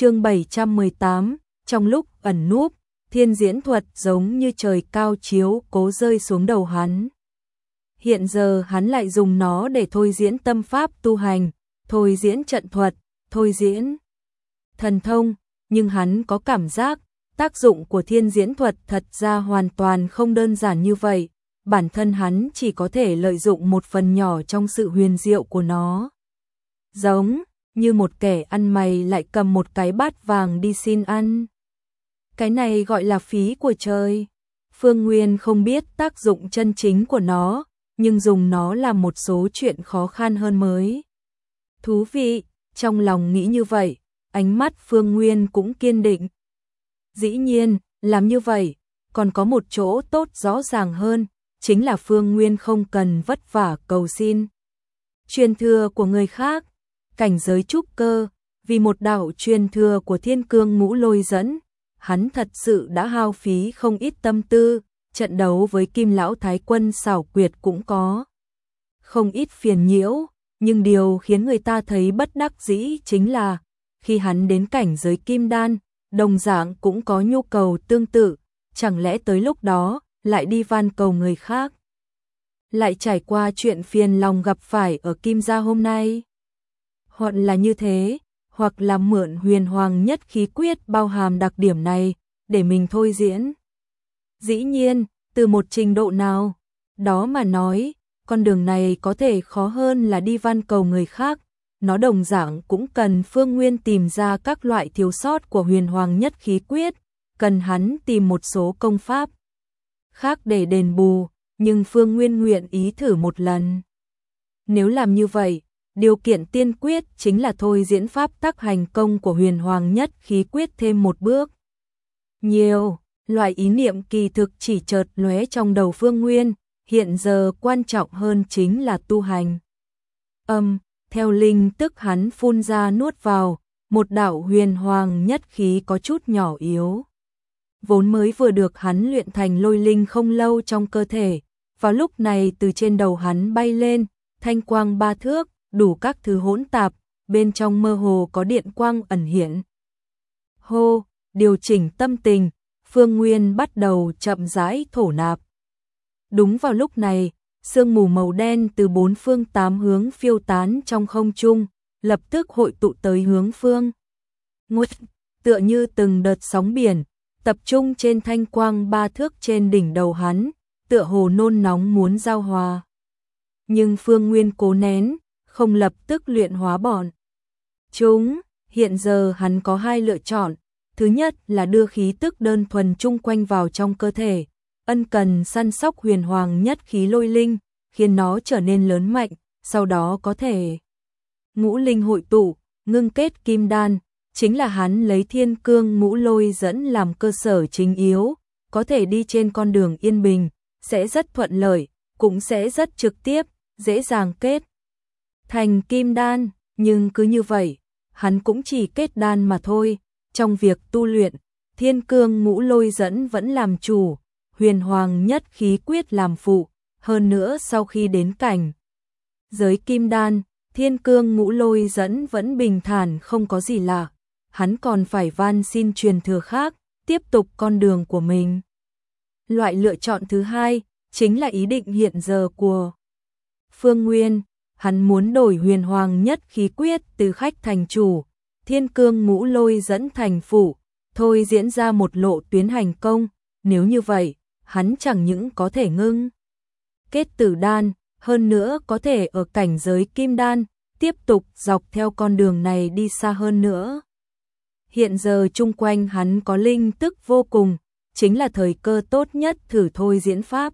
Chương 718, trong lúc ẩn núp, thiên diễn thuật giống như trời cao chiếu cố rơi xuống đầu hắn. Hiện giờ hắn lại dùng nó để thôi diễn tâm pháp tu hành, thôi diễn trận thuật, thôi diễn thần thông, nhưng hắn có cảm giác tác dụng của thiên diễn thuật thật ra hoàn toàn không đơn giản như vậy, bản thân hắn chỉ có thể lợi dụng một phần nhỏ trong sự huyền diệu của nó. Giống như một kẻ ăn mày lại cầm một cái bát vàng đi xin ăn. Cái này gọi là phí của trời. Phương Nguyên không biết tác dụng chân chính của nó, nhưng dùng nó làm một số chuyện khó khăn hơn mới. Thú vị, trong lòng nghĩ như vậy, ánh mắt Phương Nguyên cũng kiên định. Dĩ nhiên, làm như vậy, còn có một chỗ tốt rõ ràng hơn, chính là Phương Nguyên không cần vất vả cầu xin truyền thừa của người khác. Cảnh giới trúc cơ, vì một đạo truyền thừa của Thiên Cương Ngũ Lôi dẫn, hắn thật sự đã hao phí không ít tâm tư, trận đấu với Kim Lão Thái Quân xảo quyệt cũng có không ít phiền nhiễu, nhưng điều khiến người ta thấy bất đắc dĩ chính là, khi hắn đến cảnh giới Kim Đan, đồng dạng cũng có nhu cầu tương tự, chẳng lẽ tới lúc đó, lại đi van cầu người khác. Lại trải qua chuyện phiền lòng gặp phải ở Kim Gia hôm nay. Hoặc là như thế, hoặc là mượn huyền hoàng nhất khí quyết bao hàm đặc điểm này, để mình thôi diễn. Dĩ nhiên, từ một trình độ nào đó mà nói, con đường này có thể khó hơn là đi van cầu người khác, nó đồng dạng cũng cần Phương Nguyên tìm ra các loại thiếu sót của huyền hoàng nhất khí quyết, cần hắn tìm một số công pháp khác để đền bù, nhưng Phương Nguyên nguyện ý thử một lần. Nếu làm như vậy, điều kiện tiên quyết chính là thôi diễn pháp tắc hành công của huyền hoàng nhất khí quyết thêm một bước. Nhiều loại ý niệm kỳ thực chỉ chợt lóe trong đầu Phương Nguyên, hiện giờ quan trọng hơn chính là tu hành. Theo linh tức hắn phun ra nuốt vào, một đạo huyền hoàng nhất khí có chút nhỏ yếu. Vốn mới vừa được hắn luyện thành lôi linh không lâu trong cơ thể, vào lúc này từ trên đầu hắn bay lên, thanh quang 3 thước, đủ các thứ hỗn tạp, bên trong mơ hồ có điện quang ẩn hiện. Hô, điều chỉnh tâm tình, Phương Nguyên bắt đầu chậm rãi thổ nạp. Đúng vào lúc này, sương mù màu đen từ 4 phương 8 hướng phiêu tán trong không trung, lập tức hội tụ tới hướng Phương Nguyên, tựa như từng đợt sóng biển, tập trung trên thanh quang 3 thước trên đỉnh đầu hắn, tựa hồ nôn nóng muốn giao hòa. Nhưng Phương Nguyên cố nén, không lập tức luyện hóa bọn chúng. Hiện giờ hắn có hai lựa chọn, thứ nhất là đưa khí tức đơn thuần chung quanh vào trong cơ thể, ân cần săn sóc huyền hoàng nhất khí lôi linh, khiến nó trở nên lớn mạnh, sau đó có thể ngũ linh hội tụ, ngưng kết kim đan, chính là hắn lấy Thiên Cương Ngũ Lôi dẫn làm cơ sở chính yếu, có thể đi trên con đường yên bình, sẽ rất thuận lợi, cũng sẽ rất trực tiếp, dễ dàng kết thành kim đan, nhưng cứ như vậy, hắn cũng chỉ kết đan mà thôi. Trong việc tu luyện, Thiên Cương Ngũ Lôi dẫn vẫn làm chủ, huyền hoàng nhất khí quyết làm phụ, hơn nữa sau khi đến cảnh giới kim đan, Thiên Cương Ngũ Lôi dẫn vẫn bình thản không có gì lạ, hắn còn phải van xin truyền thừa khác, tiếp tục con đường của mình. Loại lựa chọn thứ hai, chính là ý định hiện giờ của Phương Nguyên, hắn muốn đổi huyền hoàng nhất khí quyết từ khách thành chủ, Thiên Cương Ngũ Lôi dẫn thành phụ, thôi diễn ra một lộ tuyến hành công, nếu như vậy, hắn chẳng những có thể ngưng kết tử đan, hơn nữa có thể ở cảnh giới kim đan, tiếp tục dọc theo con đường này đi xa hơn nữa. Hiện giờ chung quanh hắn có linh tức vô cùng, chính là thời cơ tốt nhất thử thôi diễn pháp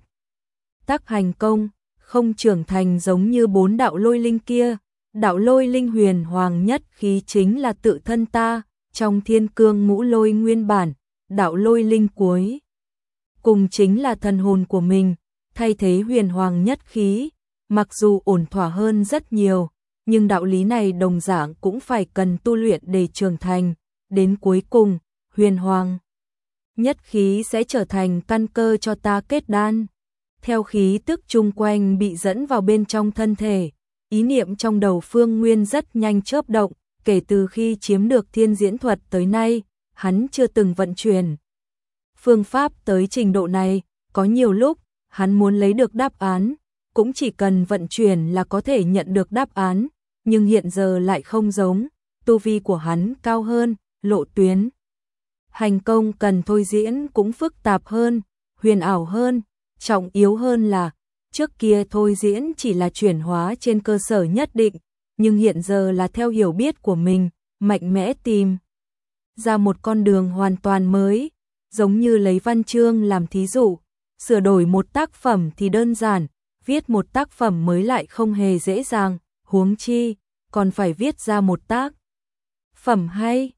tắc hành công, không trưởng thành giống như 4 đạo lôi linh kia. Đạo lôi linh huyền hoàng nhất khí chính là tự thân ta, trong Thiên Cương Ngũ Lôi nguyên bản, đạo lôi linh cuối cùng chính là thần hồn của mình, thay thế huyền hoàng nhất khí, mặc dù ổn thỏa hơn rất nhiều, nhưng đạo lý này đồng dạng cũng phải cần tu luyện để trưởng thành, đến cuối cùng, huyền hoàng nhất khí sẽ trở thành căn cơ cho ta kết đan. Theo khí tức chung quanh bị dẫn vào bên trong thân thể, ý niệm trong đầu Phương Nguyên rất nhanh chớp động, kể từ khi chiếm được thiên diễn thuật tới nay, hắn chưa từng vận chuyển phương pháp tới trình độ này, có nhiều lúc, hắn muốn lấy được đáp án, cũng chỉ cần vận chuyển là có thể nhận được đáp án, nhưng hiện giờ lại không giống, tu vi của hắn cao hơn, lộ tuyến hành công cần thôi diễn cũng phức tạp hơn, huyền ảo hơn, trọng yếu hơn là, trước kia thôi diễn chỉ là chuyển hóa trên cơ sở nhất định, nhưng hiện giờ là theo hiểu biết của mình, mạnh mẽ tìm ra một con đường hoàn toàn mới, giống như lấy văn chương làm thí dụ, sửa đổi một tác phẩm thì đơn giản, viết một tác phẩm mới lại không hề dễ dàng, huống chi, còn phải viết ra một tác phẩm hay.